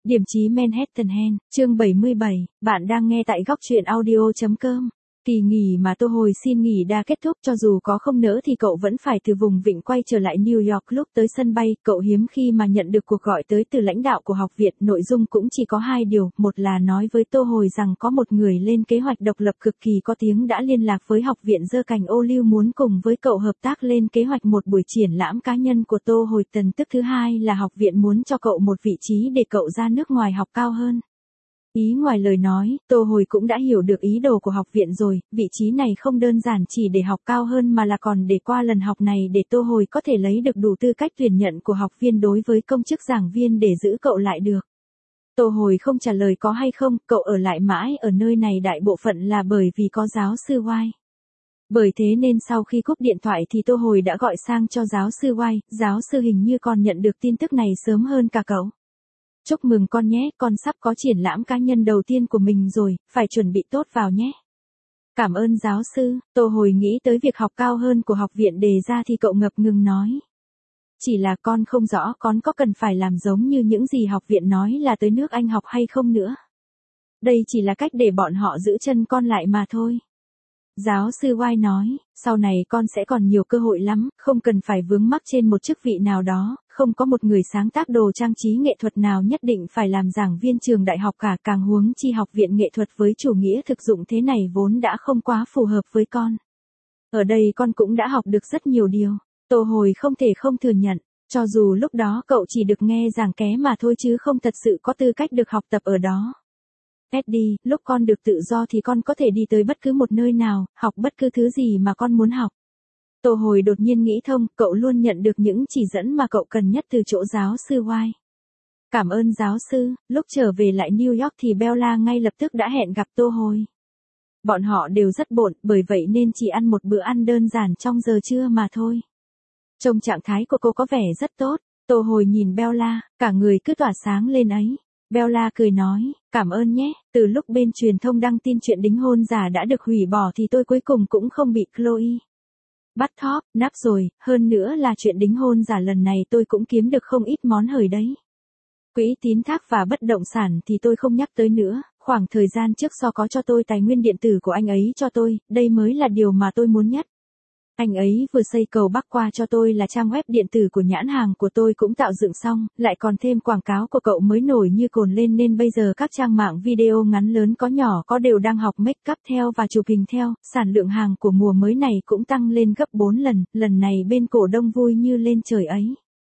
Điểm chí Manhattan Hen, chương 77, bạn đang nghe tại góc truyện audio.com. Kỳ nghỉ mà Tô Hồi xin nghỉ đã kết thúc, cho dù có không nỡ thì cậu vẫn phải từ vùng Vịnh quay trở lại New York. Lúc tới sân bay, cậu hiếm khi mà nhận được cuộc gọi tới từ lãnh đạo của học viện. Nội dung cũng chỉ có hai điều, một là nói với Tô Hồi rằng có một người lên kế hoạch độc lập cực kỳ có tiếng đã liên lạc với học viện giơ cành ô liu muốn cùng với cậu hợp tác lên kế hoạch một buổi triển lãm cá nhân của Tô Hồi. Tin tức thứ hai là học viện muốn cho cậu một vị trí để cậu ra nước ngoài học cao hơn. Ý ngoài lời nói, Tô Hồi cũng đã hiểu được ý đồ của học viện rồi, vị trí này không đơn giản chỉ để học cao hơn mà là còn để qua lần học này để Tô Hồi có thể lấy được đủ tư cách tuyển nhận của học viên đối với công chức giảng viên để giữ cậu lại được. Tô Hồi không trả lời có hay không, cậu ở lại mãi ở nơi này đại bộ phận là bởi vì có giáo sư White. Bởi thế nên sau khi cúp điện thoại thì Tô Hồi đã gọi sang cho giáo sư White, giáo sư hình như còn nhận được tin tức này sớm hơn cả cậu. Chúc mừng con nhé, con sắp có triển lãm cá nhân đầu tiên của mình rồi, phải chuẩn bị tốt vào nhé. Cảm ơn giáo sư. Tô Hồi nghĩ tới việc học cao hơn của học viện đề ra thì cậu ngập ngừng nói. Chỉ là con không rõ con có cần phải làm giống như những gì học viện nói là tới nước Anh học hay không nữa. Đây chỉ là cách để bọn họ giữ chân con lại mà thôi. Giáo sư White nói, sau này con sẽ còn nhiều cơ hội lắm, không cần phải vướng mắc trên một chức vị nào đó, không có một người sáng tác đồ trang trí nghệ thuật nào nhất định phải làm giảng viên trường đại học cả, càng huống chi học viện nghệ thuật với chủ nghĩa thực dụng thế này vốn đã không quá phù hợp với con. Ở đây con cũng đã học được rất nhiều điều. Tô Hồi không thể không thừa nhận, cho dù lúc đó cậu chỉ được nghe giảng ké mà thôi chứ không thật sự có tư cách được học tập ở đó. Eddie, lúc con được tự do thì con có thể đi tới bất cứ một nơi nào, học bất cứ thứ gì mà con muốn học. Tô Hồi đột nhiên nghĩ thông, cậu luôn nhận được những chỉ dẫn mà cậu cần nhất từ chỗ giáo sư White. Cảm ơn giáo sư. Lúc trở về lại New York thì Bella ngay lập tức đã hẹn gặp Tô Hồi. Bọn họ đều rất bận, bởi vậy nên chỉ ăn một bữa ăn đơn giản trong giờ trưa mà thôi. Trông trạng thái của cô có vẻ rất tốt. Tô Hồi nhìn Bella, cả người cứ tỏa sáng lên ấy. Bella cười nói, cảm ơn nhé, từ lúc bên truyền thông đăng tin chuyện đính hôn giả đã được hủy bỏ thì tôi cuối cùng cũng không bị Chloe bắt thóp, nắp rồi, hơn nữa là chuyện đính hôn giả lần này tôi cũng kiếm được không ít món hời đấy. Quỹ tín thác và bất động sản thì tôi không nhắc tới nữa, khoảng thời gian trước So có cho tôi tài nguyên điện tử của anh ấy cho tôi, đây mới là điều mà tôi muốn nhất. Anh ấy vừa xây cầu bắc qua cho tôi là trang web điện tử của nhãn hàng của tôi cũng tạo dựng xong, lại còn thêm quảng cáo của cậu mới nổi như cồn lên nên bây giờ các trang mạng video ngắn lớn có nhỏ có đều đang học make up theo và chụp hình theo, sản lượng hàng của mùa mới này cũng tăng lên gấp 4 lần, lần này bên cổ đông vui như lên trời ấy.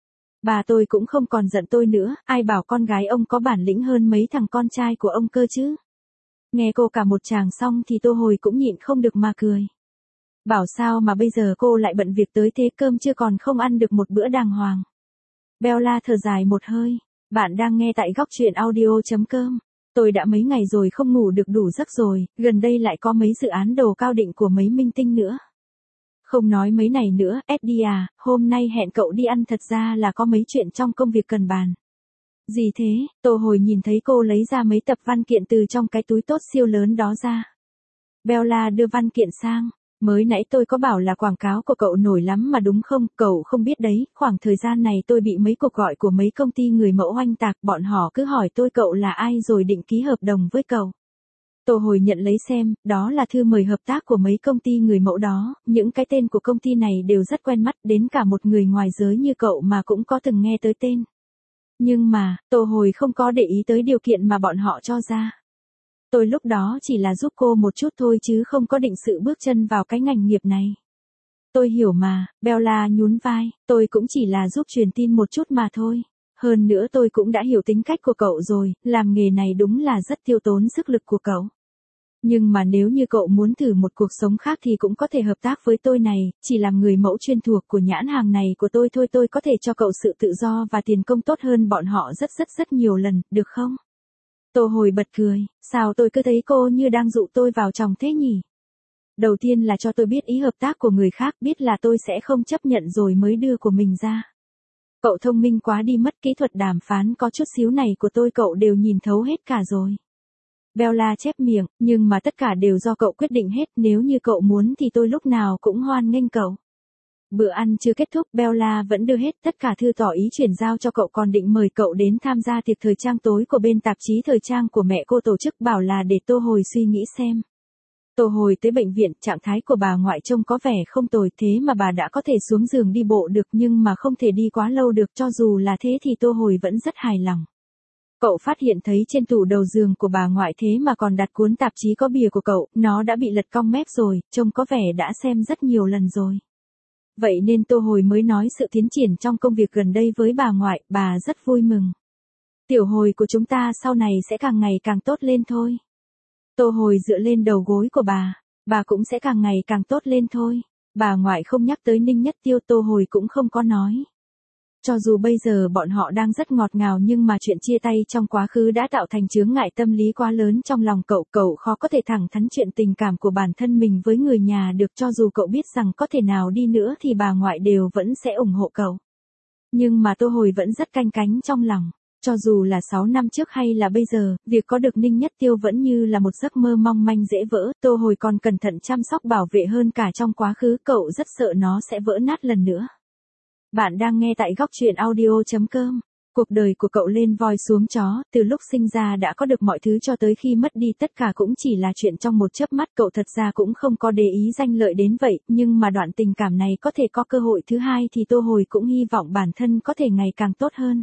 Bà tôi cũng không còn giận tôi nữa, ai bảo con gái ông có bản lĩnh hơn mấy thằng con trai của ông cơ chứ. Nghe cô cả một tràng xong thì Tô Hồi cũng nhịn không được mà cười. Bảo sao mà bây giờ cô lại bận việc tới thế, cơm chưa còn không ăn được một bữa đàng hoàng. Bella thở dài một hơi. Bạn đang nghe tại góc truyện audio.com. Tôi đã mấy ngày rồi không ngủ được đủ giấc rồi, gần đây lại có mấy dự án đồ cao định của mấy minh tinh nữa. Không nói mấy này nữa, Eddie à, hôm nay hẹn cậu đi ăn thật ra là có mấy chuyện trong công việc cần bàn. Gì thế? Tô Hồi nhìn thấy cô lấy ra mấy tập văn kiện từ trong cái túi tốt siêu lớn đó ra. Bella đưa văn kiện sang. Mới nãy tôi có bảo là quảng cáo của cậu nổi lắm mà đúng không, cậu không biết đấy, khoảng thời gian này tôi bị mấy cuộc gọi của mấy công ty người mẫu oanh tạc, bọn họ cứ hỏi tôi cậu là ai rồi định ký hợp đồng với cậu. Tô Hồi nhận lấy xem, đó là thư mời hợp tác của mấy công ty người mẫu đó, những cái tên của công ty này đều rất quen mắt, đến cả một người ngoài giới như cậu mà cũng có từng nghe tới tên. Nhưng mà, Tô Hồi không có để ý tới điều kiện mà bọn họ cho ra. Tôi lúc đó chỉ là giúp cô một chút thôi chứ không có định sự bước chân vào cái ngành nghiệp này. Tôi hiểu mà, Bella nhún vai, tôi cũng chỉ là giúp truyền tin một chút mà thôi. Hơn nữa tôi cũng đã hiểu tính cách của cậu rồi, làm nghề này đúng là rất tiêu tốn sức lực của cậu. Nhưng mà nếu như cậu muốn thử một cuộc sống khác thì cũng có thể hợp tác với tôi này, chỉ làm người mẫu chuyên thuộc của nhãn hàng này của tôi thôi, tôi có thể cho cậu sự tự do và tiền công tốt hơn bọn họ rất nhiều lần, được không? Tô Hồi bật cười, sao tôi cứ thấy cô như đang dụ tôi vào chòng thế nhỉ? Đầu tiên là cho tôi biết ý hợp tác của người khác, biết là tôi sẽ không chấp nhận rồi mới đưa của mình ra. Cậu thông minh quá đi mất, kỹ thuật đàm phán có chút xíu này của tôi cậu đều nhìn thấu hết cả rồi. Bella chép miệng, nhưng mà tất cả đều do cậu quyết định hết, nếu như cậu muốn thì tôi lúc nào cũng hoan nghênh cậu. Bữa ăn chưa kết thúc, Bella vẫn đưa hết tất cả thư tỏ ý chuyển giao cho cậu, còn định mời cậu đến tham gia tiệc thời trang tối của bên tạp chí thời trang của mẹ cô tổ chức, bảo là để Tô Hồi suy nghĩ xem. Tô Hồi tới bệnh viện, trạng thái của bà ngoại trông có vẻ không tồi, thế mà bà đã có thể xuống giường đi bộ được, nhưng mà không thể đi quá lâu được, cho dù là thế thì Tô Hồi vẫn rất hài lòng. Cậu phát hiện thấy trên tủ đầu giường của bà ngoại thế mà còn đặt cuốn tạp chí có bìa của cậu, nó đã bị lật cong mép rồi, trông có vẻ đã xem rất nhiều lần rồi. Vậy nên Tô Hồi mới nói sự tiến triển trong công việc gần đây với bà ngoại, bà rất vui mừng. Tiểu Hồi của chúng ta sau này sẽ càng ngày càng tốt lên thôi. Tô Hồi dựa lên đầu gối của bà cũng sẽ càng ngày càng tốt lên thôi. Bà ngoại không nhắc tới Ninh Nhất Tiêu, Tô Hồi cũng không có nói. Cho dù bây giờ bọn họ đang rất ngọt ngào, nhưng mà chuyện chia tay trong quá khứ đã tạo thành chướng ngại tâm lý quá lớn trong lòng cậu khó có thể thẳng thắn chuyện tình cảm của bản thân mình với người nhà được, cho dù cậu biết rằng có thể nào đi nữa thì bà ngoại đều vẫn sẽ ủng hộ cậu. Nhưng mà Tô Hồi vẫn rất canh cánh trong lòng. Cho dù là 6 năm trước hay là bây giờ, việc có được Ninh Nhất Tiêu vẫn như là một giấc mơ mong manh dễ vỡ, Tô Hồi còn cẩn thận chăm sóc bảo vệ hơn cả trong quá khứ, cậu rất sợ nó sẽ vỡ nát lần nữa. Bạn đang nghe tại góc truyện audio.com. Cuộc đời của cậu lên voi xuống chó, từ lúc sinh ra đã có được mọi thứ cho tới khi mất đi tất cả cũng chỉ là chuyện trong một chớp mắt, cậu thật ra cũng không có để ý danh lợi đến vậy, nhưng mà đoạn tình cảm này có thể có cơ hội thứ hai thì Tô Hồi cũng hy vọng bản thân có thể ngày càng tốt hơn.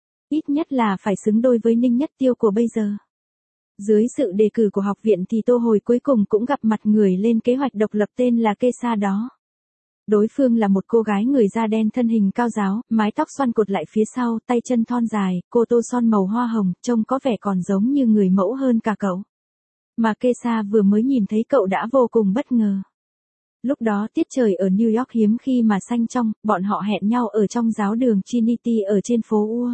Ít nhất là phải xứng đôi với Ninh Nhất Tiêu của bây giờ. Dưới sự đề cử của học viện thì Tô Hồi cuối cùng cũng gặp mặt người lên kế hoạch độc lập tên là Kesa đó. Đối phương là một cô gái người da đen, thân hình cao ráo, mái tóc xoăn cột lại phía sau, tay chân thon dài, cô tô son màu hoa hồng, trông có vẻ còn giống như người mẫu hơn cả cậu. Mà Kesa vừa mới nhìn thấy cậu đã vô cùng bất ngờ. Lúc đó tiết trời ở New York hiếm khi mà xanh trong, bọn họ hẹn nhau ở trong giáo đường Trinity ở trên phố Ua.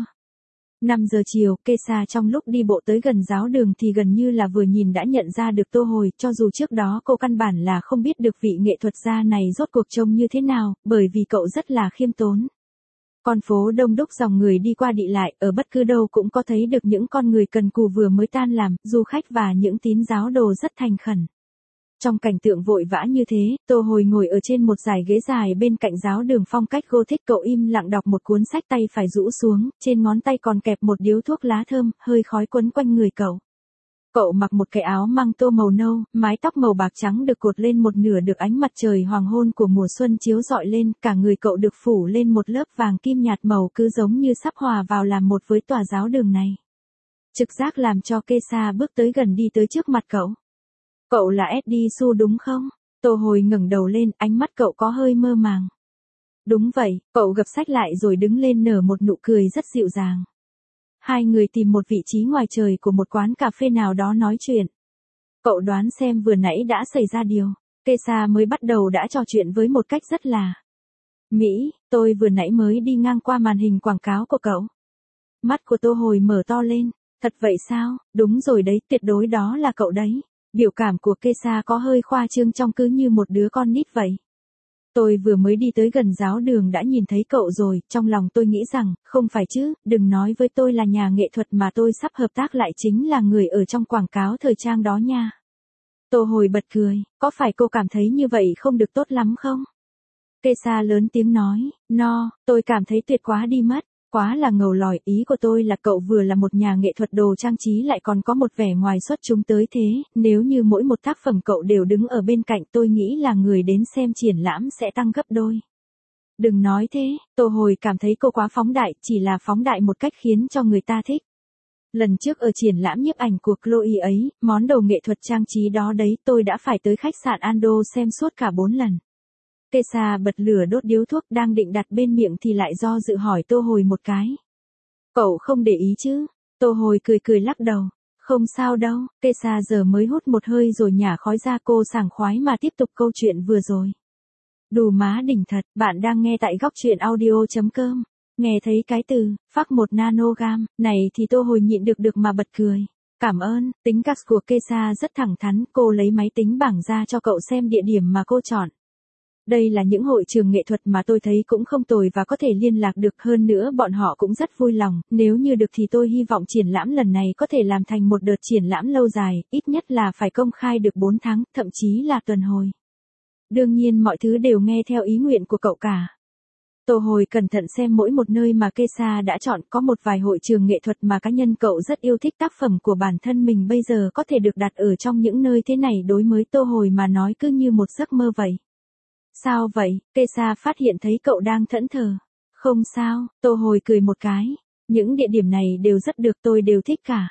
5 giờ chiều, Kesa trong lúc đi bộ tới gần giáo đường thì gần như là vừa nhìn đã nhận ra được Tô Hồi, cho dù trước đó cô căn bản là không biết được vị nghệ thuật gia này rốt cuộc trông như thế nào, bởi vì cậu rất là khiêm tốn. Con phố đông đúc dòng người đi qua đi lại, ở bất cứ đâu cũng có thấy được những con người cần cù vừa mới tan làm, du khách và những tín giáo đồ rất thành khẩn. Trong cảnh tượng vội vã như thế, Tô Hồi ngồi ở trên một dải ghế dài bên cạnh giáo đường phong cách Gothic, cậu im lặng đọc một cuốn sách, tay phải rũ xuống, trên ngón tay còn kẹp một điếu thuốc lá thơm, hơi khói quấn quanh người cậu. Cậu mặc một cái áo măng tô màu nâu, mái tóc màu bạc trắng được cột lên một nửa, được ánh mặt trời hoàng hôn của mùa xuân chiếu rọi lên, cả người cậu được phủ lên một lớp vàng kim nhạt màu, cứ giống như sắp hòa vào làm một với tòa giáo đường này. Trực giác làm cho Kesa bước tới gần, đi tới trước mặt cậu. Cậu là Eddie Su đúng không? Tô Hồi ngẩng đầu lên, ánh mắt cậu có hơi mơ màng. Đúng vậy, cậu gập sách lại rồi đứng lên, nở một nụ cười rất dịu dàng. Hai người tìm một vị trí ngoài trời của một quán cà phê nào đó nói chuyện. Cậu đoán xem vừa nãy đã xảy ra điều. Kesa mới bắt đầu đã trò chuyện với một cách rất là Mỹ, tôi vừa nãy mới đi ngang qua màn hình quảng cáo của cậu. Mắt của Tô Hồi mở to lên. Thật vậy sao? Đúng rồi đấy, tuyệt đối đó là cậu đấy. Biểu cảm của Kesa có hơi khoa trương, trông cứ như một đứa con nít vậy. Tôi vừa mới đi tới gần giáo đường đã nhìn thấy cậu rồi, trong lòng tôi nghĩ rằng, không phải chứ, đừng nói với tôi là nhà nghệ thuật mà tôi sắp hợp tác lại chính là người ở trong quảng cáo thời trang đó nha. Tô Hồi bật cười, có phải cô cảm thấy như vậy không được tốt lắm không? Kesa lớn tiếng nói, tôi cảm thấy tuyệt quá đi mất. Quá là ngầu lòi, ý của tôi là cậu vừa là một nhà nghệ thuật đồ trang trí lại còn có một vẻ ngoài xuất chúng tới thế, nếu như mỗi một tác phẩm cậu đều đứng ở bên cạnh, tôi nghĩ là người đến xem triển lãm sẽ tăng gấp đôi. Đừng nói thế, Tô Hồi cảm thấy cô quá phóng đại, chỉ là phóng đại một cách khiến cho người ta thích. Lần trước ở triển lãm nhiếp ảnh của Chloe ấy, món đồ nghệ thuật trang trí đó đấy, tôi đã phải tới khách sạn Ando xem suốt cả 4 lần. Kesa bật lửa đốt điếu thuốc đang định đặt bên miệng thì lại do dự hỏi Tô Hồi một cái. Cậu không để ý chứ? Tô Hồi cười lắc đầu. Không sao đâu, Kesa giờ mới hút một hơi rồi nhả khói ra, cô sảng khoái mà tiếp tục câu chuyện vừa rồi. Đù má đỉnh thật, bạn đang nghe tại góc truyện audio.com. Nghe thấy cái từ, phác 1 nanogam, này thì Tô Hồi nhịn được mà bật cười. Cảm ơn, tính cách của Kesa rất thẳng thắn, cô lấy máy tính bảng ra cho cậu xem địa điểm mà cô chọn. Đây là những hội trường nghệ thuật mà tôi thấy cũng không tồi và có thể liên lạc được, hơn nữa bọn họ cũng rất vui lòng, nếu như được thì tôi hy vọng triển lãm lần này có thể làm thành một đợt triển lãm lâu dài, ít nhất là phải công khai được 4 tháng, thậm chí là tuần hồi. Đương nhiên mọi thứ đều nghe theo ý nguyện của cậu cả. Tô Hồi cẩn thận xem mỗi một nơi mà Kesa đã chọn, có một vài hội trường nghệ thuật mà cá nhân cậu rất yêu thích, tác phẩm của bản thân mình bây giờ có thể được đặt ở trong những nơi thế này đối với Tô Hồi mà nói cứ như một giấc mơ vậy. Sao vậy? Kesa phát hiện thấy cậu đang thẫn thờ. Không sao, Tô Hồi cười một cái. Những địa điểm này đều rất được, tôi đều thích cả.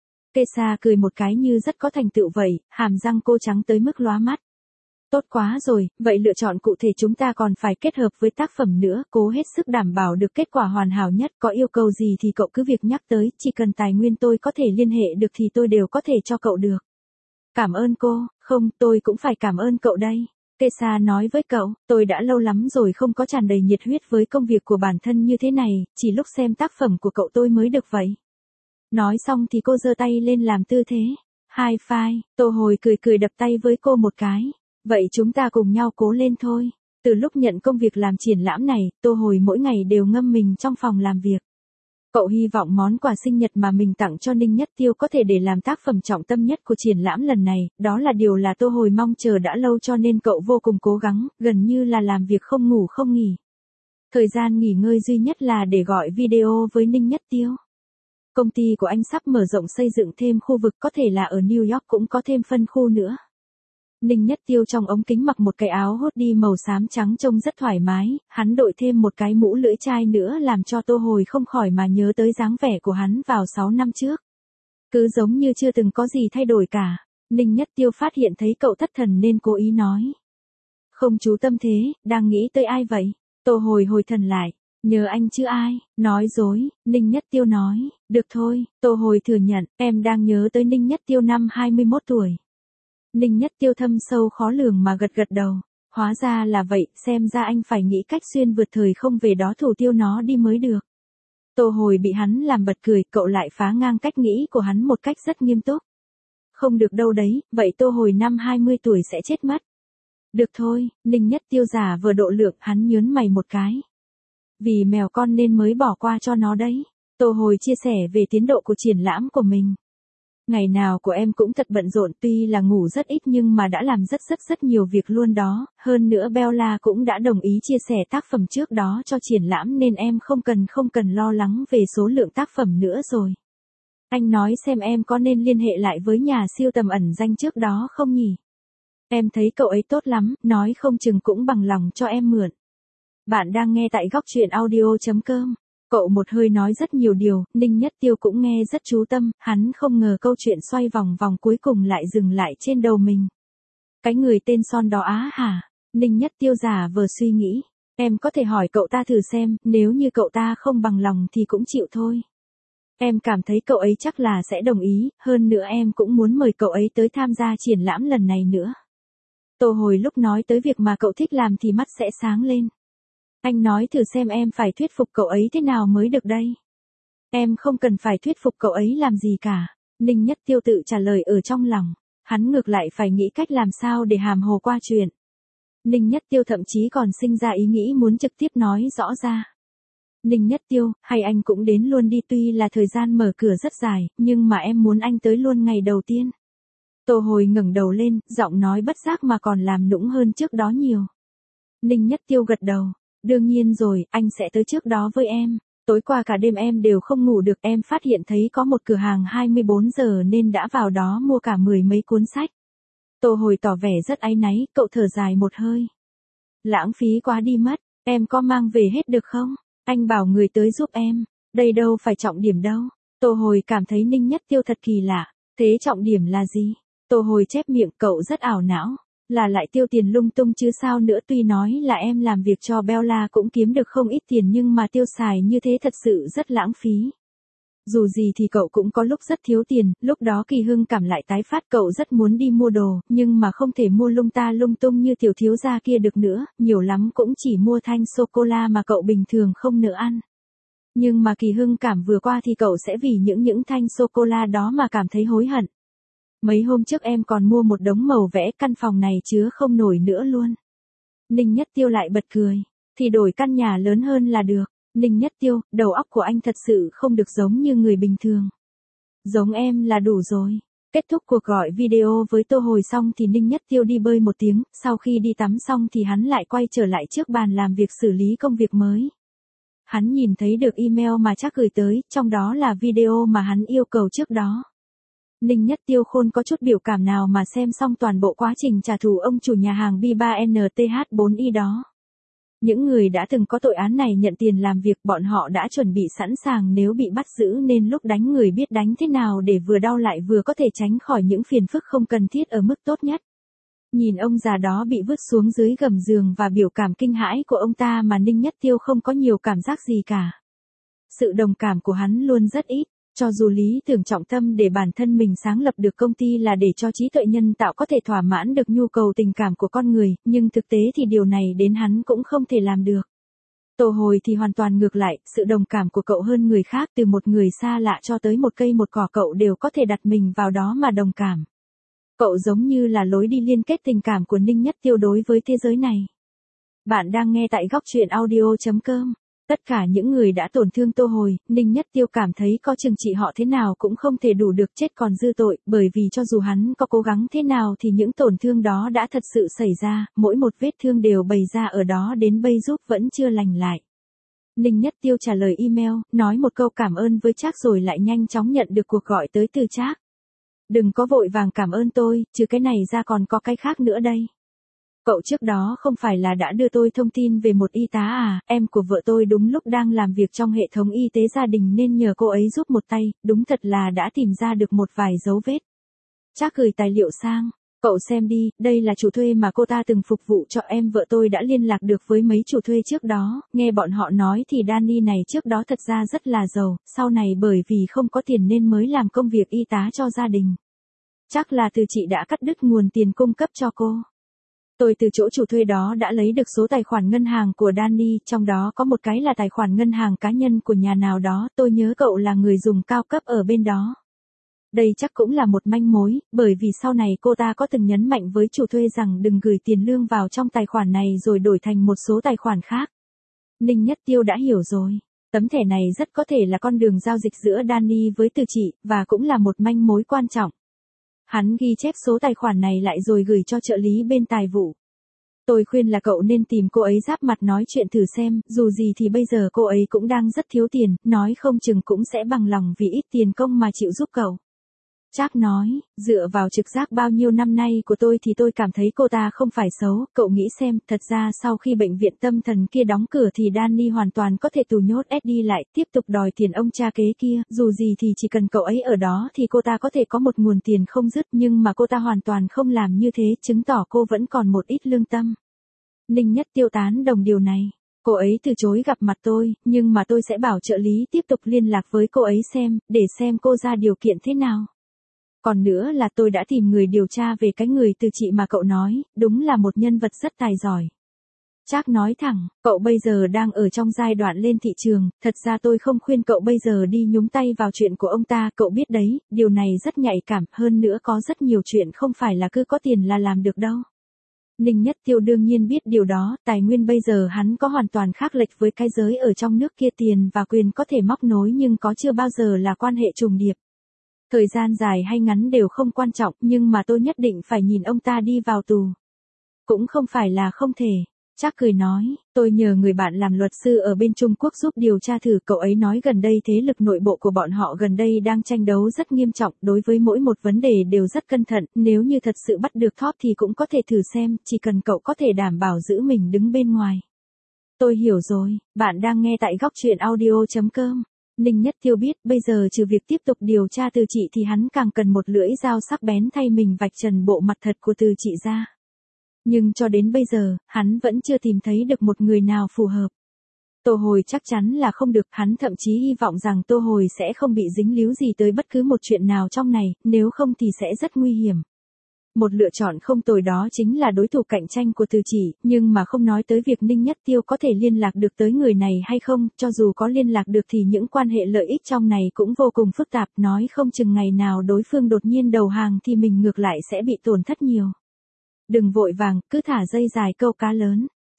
Kesa cười một cái như rất có thành tựu vậy, hàm răng cô trắng tới mức lóa mắt. Tốt quá rồi, vậy lựa chọn cụ thể chúng ta còn phải kết hợp với tác phẩm nữa, cố hết sức đảm bảo được kết quả hoàn hảo nhất, có yêu cầu gì thì cậu cứ việc nhắc tới, chỉ cần tài nguyên tôi có thể liên hệ được thì tôi đều có thể cho cậu được. Cảm ơn cô, không, tôi cũng phải cảm ơn cậu đây. Kesa nói với cậu, tôi đã lâu lắm rồi không có tràn đầy nhiệt huyết với công việc của bản thân như thế này, chỉ lúc xem tác phẩm của cậu tôi mới được vậy. Nói xong thì cô giơ tay lên làm tư thế. High five, Tô Hồi cười cười đập tay với cô một cái. Vậy chúng ta cùng nhau cố lên thôi. Từ lúc nhận công việc làm triển lãm này, Tô Hồi mỗi ngày đều ngâm mình trong phòng làm việc. Cậu hy vọng món quà sinh nhật mà mình tặng cho Ninh Nhất Tiêu có thể để làm tác phẩm trọng tâm nhất của triển lãm lần này, đó là điều là Tô Hồi mong chờ đã lâu cho nên cậu vô cùng cố gắng, gần như là làm việc không ngủ không nghỉ. Thời gian nghỉ ngơi duy nhất là để gọi video với Ninh Nhất Tiêu. Công ty của anh sắp mở rộng xây dựng thêm khu vực, có thể là ở New York cũng có thêm phân khu nữa. Ninh Nhất Tiêu trong ống kính mặc một cái áo hoodie màu xám trắng trông rất thoải mái, hắn đội thêm một cái mũ lưỡi chai nữa làm cho Tô Hồi không khỏi mà nhớ tới dáng vẻ của hắn vào 6 năm trước. Cứ giống như chưa từng có gì thay đổi cả. Ninh Nhất Tiêu phát hiện thấy cậu thất thần nên cố ý nói. Không chú tâm thế, đang nghĩ tới ai vậy? Tô Hồi hồi thần lại. Nhớ anh chứ ai? Nói dối, Ninh Nhất Tiêu nói. Được thôi, Tô Hồi thừa nhận, em đang nhớ tới Ninh Nhất Tiêu năm 21 tuổi. Ninh Nhất Tiêu thâm sâu khó lường mà gật gật đầu. Hóa ra là vậy, xem ra anh phải nghĩ cách xuyên vượt thời không về đó thủ tiêu nó đi mới được. Tô Hồi bị hắn làm bật cười, cậu lại phá ngang cách nghĩ của hắn một cách rất nghiêm túc. Không được đâu đấy, vậy Tô Hồi năm 20 tuổi sẽ chết mất. Được thôi, Ninh Nhất Tiêu giả vờ độ lượng, hắn nhớn mày một cái. Vì mèo con nên mới bỏ qua cho nó đấy. Tô Hồi chia sẻ về tiến độ của triển lãm của mình. Ngày nào của em cũng thật bận rộn, tuy là ngủ rất ít nhưng mà đã làm rất nhiều việc luôn đó, hơn nữa Bella cũng đã đồng ý chia sẻ tác phẩm trước đó cho triển lãm nên em không cần lo lắng về số lượng tác phẩm nữa rồi. Anh nói xem em có nên liên hệ lại với nhà siêu tầm ẩn danh trước đó không nhỉ? Em thấy cậu ấy tốt lắm, nói không chừng cũng bằng lòng cho em mượn. Bạn đang nghe tại góc truyện audio.com. Cậu một hơi nói rất nhiều điều, Ninh Nhất Tiêu cũng nghe rất chú tâm, hắn không ngờ câu chuyện xoay vòng vòng cuối cùng lại dừng lại trên đầu mình. Cái người tên Son đó á hả? Ninh Nhất Tiêu giả vờ suy nghĩ. Em có thể hỏi cậu ta thử xem, nếu như cậu ta không bằng lòng thì cũng chịu thôi. Em cảm thấy cậu ấy chắc là sẽ đồng ý, hơn nữa em cũng muốn mời cậu ấy tới tham gia triển lãm lần này nữa. Tô Hồi lúc nói tới việc mà cậu thích làm thì mắt sẽ sáng lên. Anh nói thử xem em phải thuyết phục cậu ấy thế nào mới được đây. Em không cần phải thuyết phục cậu ấy làm gì cả. Ninh Nhất Tiêu tự trả lời ở trong lòng. Hắn ngược lại phải nghĩ cách làm sao để hàm hồ qua chuyện. Ninh Nhất Tiêu thậm chí còn sinh ra ý nghĩ muốn trực tiếp nói rõ ra. Ninh Nhất Tiêu, hay anh cũng đến luôn đi, tuy là thời gian mở cửa rất dài, nhưng mà em muốn anh tới luôn ngày đầu tiên. Tô Hồi ngẩng đầu lên, giọng nói bất giác mà còn làm nũng hơn trước đó nhiều. Ninh Nhất Tiêu gật đầu. Đương nhiên rồi, anh sẽ tới trước đó với em. Tối qua cả đêm em đều không ngủ được, em phát hiện thấy có một cửa hàng 24 giờ nên đã vào đó mua cả 10 mấy cuốn sách. Tô Hồi tỏ vẻ rất áy náy, cậu thở dài một hơi. Lãng phí quá đi mất, em có mang về hết được không? Anh bảo người tới giúp em. Đây đâu phải trọng điểm đâu. Tô Hồi cảm thấy Ninh Nhất Tiêu thật kỳ lạ. Thế trọng điểm là gì? Tô Hồi chép miệng, cậu rất ảo não. Là lại tiêu tiền lung tung chứ sao nữa, tuy nói là em làm việc cho Bella cũng kiếm được không ít tiền nhưng mà tiêu xài như thế thật sự rất lãng phí. Dù gì thì cậu cũng có lúc rất thiếu tiền, lúc đó Kỳ Hưng cảm lại tái phát, cậu rất muốn đi mua đồ, nhưng mà không thể mua lung tung như tiểu thiếu gia kia được nữa, nhiều lắm cũng chỉ mua thanh sô-cô-la mà cậu bình thường không nỡ ăn. Nhưng mà Kỳ Hưng cảm vừa qua thì cậu sẽ vì những thanh sô-cô-la đó mà cảm thấy hối hận. Mấy hôm trước em còn mua một đống màu vẽ, căn phòng này chứa không nổi nữa luôn. Ninh Nhất Tiêu lại bật cười. Thì đổi căn nhà lớn hơn là được. Ninh Nhất Tiêu, đầu óc của anh thật sự không được giống như người bình thường. Giống em là đủ rồi. Kết thúc cuộc gọi video với Tô Hồi xong thì Ninh Nhất Tiêu đi bơi một tiếng, sau khi đi tắm xong thì hắn lại quay trở lại trước bàn làm việc xử lý công việc mới. Hắn nhìn thấy được email mà Trác gửi tới, trong đó là video mà hắn yêu cầu trước đó. Ninh Nhất Tiêu khôn có chút biểu cảm nào mà xem xong toàn bộ quá trình trả thù ông chủ nhà hàng B3NTH4i đó. Những người đã từng có tội án này nhận tiền làm việc, bọn họ đã chuẩn bị sẵn sàng nếu bị bắt giữ, nên lúc đánh người biết đánh thế nào để vừa đau lại vừa có thể tránh khỏi những phiền phức không cần thiết ở mức tốt nhất. Nhìn ông già đó bị vứt xuống dưới gầm giường và biểu cảm kinh hãi của ông ta mà Ninh Nhất Tiêu không có nhiều cảm giác gì cả. Sự đồng cảm của hắn luôn rất ít. Cho dù lý tưởng trọng tâm để bản thân mình sáng lập được công ty là để cho trí tuệ nhân tạo có thể thỏa mãn được nhu cầu tình cảm của con người, nhưng thực tế thì điều này đến hắn cũng không thể làm được. Tô Hồi thì hoàn toàn ngược lại, sự đồng cảm của cậu hơn người khác, từ một người xa lạ cho tới một cây một cỏ cậu đều có thể đặt mình vào đó mà đồng cảm. Cậu giống như là lối đi liên kết tình cảm của Ninh Nhất Tiêu đối với thế giới này. Bạn đang nghe tại góc truyện audio.com. Tất cả những người đã tổn thương Tô Hồi, Ninh Nhất Tiêu cảm thấy có trừng trị họ thế nào cũng không thể đủ được, chết còn dư tội, bởi vì cho dù hắn có cố gắng thế nào thì những tổn thương đó đã thật sự xảy ra, mỗi một vết thương đều bày ra ở đó đến bây giúp vẫn chưa lành lại. Ninh Nhất Tiêu trả lời email, nói một câu cảm ơn với Trác rồi lại nhanh chóng nhận được cuộc gọi tới từ Trác. Đừng có vội vàng cảm ơn tôi, chứ cái này ra còn có cái khác nữa đây. Cậu trước đó không phải là đã đưa tôi thông tin về một y tá à, em của vợ tôi đúng lúc đang làm việc trong hệ thống y tế gia đình nên nhờ cô ấy giúp một tay, đúng thật là đã tìm ra được một vài dấu vết. Trác gửi tài liệu sang, cậu xem đi, đây là chủ thuê mà cô ta từng phục vụ cho em vợ tôi, đã liên lạc được với mấy chủ thuê trước đó, nghe bọn họ nói thì Danny này trước đó thật ra rất là giàu, sau này bởi vì không có tiền nên mới làm công việc y tá cho gia đình. Chắc là từ chị đã cắt đứt nguồn tiền cung cấp cho cô. Tôi từ chỗ chủ thuê đó đã lấy được số tài khoản ngân hàng của Danny, trong đó có một cái là tài khoản ngân hàng cá nhân của nhà nào đó, tôi nhớ cậu là người dùng cao cấp ở bên đó. Đây chắc cũng là một manh mối, bởi vì sau này cô ta có từng nhấn mạnh với chủ thuê rằng đừng gửi tiền lương vào trong tài khoản này rồi đổi thành một số tài khoản khác. Ninh Nhất Tiêu đã hiểu rồi. Tấm thẻ này rất có thể là con đường giao dịch giữa Danny với Từ Chị, và cũng là một manh mối quan trọng. Hắn ghi chép số tài khoản này lại rồi gửi cho trợ lý bên tài vụ. Tôi khuyên là cậu nên tìm cô ấy giáp mặt nói chuyện thử xem, dù gì thì bây giờ cô ấy cũng đang rất thiếu tiền, nói không chừng cũng sẽ bằng lòng vì ít tiền công mà chịu giúp cậu. Trác nói, dựa vào trực giác bao nhiêu năm nay của tôi thì tôi cảm thấy cô ta không phải xấu, cậu nghĩ xem, thật ra sau khi bệnh viện tâm thần kia đóng cửa thì Danny hoàn toàn có thể tù nhốt Eddie lại, tiếp tục đòi tiền ông cha kế kia, dù gì thì chỉ cần cậu ấy ở đó thì cô ta có thể có một nguồn tiền không dứt, nhưng mà cô ta hoàn toàn không làm như thế, chứng tỏ cô vẫn còn một ít lương tâm. Ninh Nhất Tiêu tán đồng điều này. Cô ấy từ chối gặp mặt tôi, nhưng mà tôi sẽ bảo trợ lý tiếp tục liên lạc với cô ấy xem, để xem cô ra điều kiện thế nào. Còn nữa là tôi đã tìm người điều tra về cái người Từ Chị mà cậu nói, đúng là một nhân vật rất tài giỏi. Trác nói thẳng, cậu bây giờ đang ở trong giai đoạn lên thị trường, thật ra tôi không khuyên cậu bây giờ đi nhúng tay vào chuyện của ông ta, cậu biết đấy, điều này rất nhạy cảm, hơn nữa có rất nhiều chuyện không phải là cứ có tiền là làm được đâu. Ninh Nhất Tiêu đương nhiên biết điều đó, tài nguyên bây giờ hắn có hoàn toàn khác lệch với cái giới ở trong nước kia, tiền và quyền có thể móc nối nhưng có chưa bao giờ là quan hệ trùng điệp. Thời gian dài hay ngắn đều không quan trọng, nhưng mà tôi nhất định phải nhìn ông ta đi vào tù. Cũng không phải là không thể. Trác cười nói, tôi nhờ người bạn làm luật sư ở bên Trung Quốc giúp điều tra thử, cậu ấy nói gần đây thế lực nội bộ của bọn họ gần đây đang tranh đấu rất nghiêm trọng, đối với mỗi một vấn đề đều rất cẩn thận, nếu như thật sự bắt được Top thì cũng có thể thử xem, chỉ cần cậu có thể đảm bảo giữ mình đứng bên ngoài. Tôi hiểu rồi, bạn đang nghe tại góc truyện audio.com. Ninh Nhất Tiêu biết, bây giờ trừ việc tiếp tục điều tra Từ Chị thì hắn càng cần một lưỡi dao sắc bén thay mình vạch trần bộ mặt thật của Từ Chị ra. Nhưng cho đến bây giờ, hắn vẫn chưa tìm thấy được một người nào phù hợp. Tô Hồi chắc chắn là không được, hắn thậm chí hy vọng rằng Tô Hồi sẽ không bị dính líu gì tới bất cứ một chuyện nào trong này, nếu không thì sẽ rất nguy hiểm. Một lựa chọn không tồi đó chính là đối thủ cạnh tranh của Từ Chị, nhưng mà không nói tới việc Ninh Nhất Tiêu có thể liên lạc được tới người này hay không, cho dù có liên lạc được thì những quan hệ lợi ích trong này cũng vô cùng phức tạp, nói không chừng ngày nào đối phương đột nhiên đầu hàng thì mình ngược lại sẽ bị tổn thất nhiều. Đừng vội vàng, cứ thả dây dài câu cá lớn.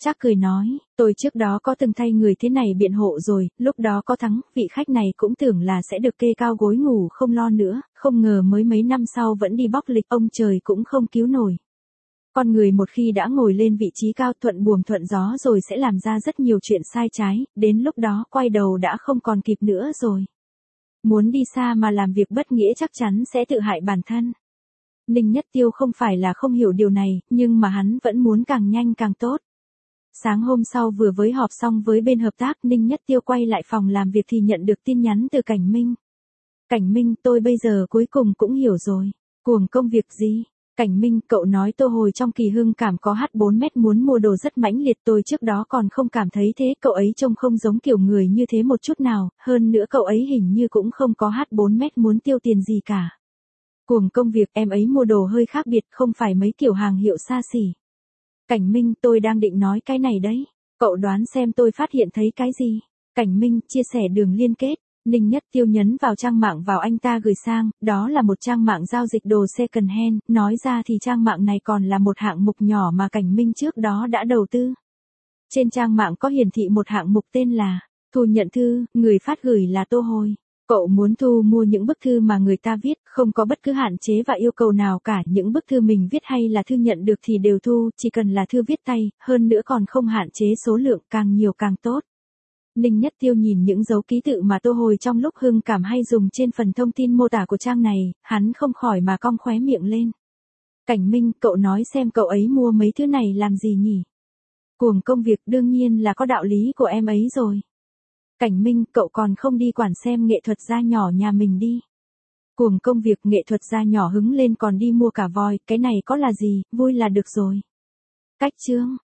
Trác cười nói, tôi trước đó có từng thay người thế này biện hộ rồi, lúc đó có thắng, vị khách này cũng tưởng là sẽ được kê cao gối ngủ không lo nữa, không ngờ mới mấy năm sau vẫn đi bóc lịch, ông trời cũng không cứu nổi. Con người một khi đã ngồi lên vị trí cao thuận buồm thuận gió rồi sẽ làm ra rất nhiều chuyện sai trái, đến lúc đó quay đầu đã không còn kịp nữa rồi. Muốn đi xa mà làm việc bất nghĩa chắc chắn sẽ tự hại bản thân. Ninh Nhất Tiêu không phải là không hiểu điều này, nhưng mà hắn vẫn muốn càng nhanh càng tốt. Sáng hôm sau vừa với họp xong với bên hợp tác, Ninh Nhất Tiêu quay lại phòng làm việc thì nhận được tin nhắn từ Cảnh Minh. Cảnh Minh, tôi bây giờ cuối cùng cũng hiểu rồi. Cuồng công việc gì? Cảnh Minh, cậu nói Tô Hồi trong Kỳ Hưng Cảm có H4 muốn mua đồ rất mãnh liệt, tôi trước đó còn không cảm thấy thế, cậu ấy trông không giống kiểu người như thế một chút nào, hơn nữa cậu ấy hình như cũng không có H4 muốn tiêu tiền gì cả. Cuồng công việc, em ấy mua đồ hơi khác biệt, không phải mấy kiểu hàng hiệu xa xỉ. Cảnh Minh, tôi đang định nói cái này đấy. Cậu đoán xem tôi phát hiện thấy cái gì? Cảnh Minh, chia sẻ đường liên kết. Ninh Nhất Tiêu nhấn vào trang mạng vào anh ta gửi sang, đó là một trang mạng giao dịch đồ second hand, nói ra thì trang mạng này còn là một hạng mục nhỏ mà Cảnh Minh trước đó đã đầu tư. Trên trang mạng có hiển thị một hạng mục tên là thu nhận thư, người phát gửi là Tô Hồi. Cậu muốn thu mua những bức thư mà người ta viết, không có bất cứ hạn chế và yêu cầu nào cả, những bức thư mình viết hay là thư nhận được thì đều thu, chỉ cần là thư viết tay, hơn nữa còn không hạn chế số lượng, càng nhiều càng tốt. Ninh Nhất Tiêu nhìn những dấu ký tự mà Tô Hồi trong lúc Hưng Cảm hay dùng trên phần thông tin mô tả của trang này, hắn không khỏi mà cong khóe miệng lên. Cảnh Minh, cậu nói xem cậu ấy mua mấy thứ này làm gì nhỉ? Cuồng công việc, đương nhiên là có đạo lý của em ấy rồi. Cảnh Minh, cậu còn không đi quản xem nghệ thuật gia nhỏ nhà mình đi. Cuồng công việc, nghệ thuật gia nhỏ hứng lên còn đi mua cả voi, cái này có là gì, vui là được rồi. Cách chương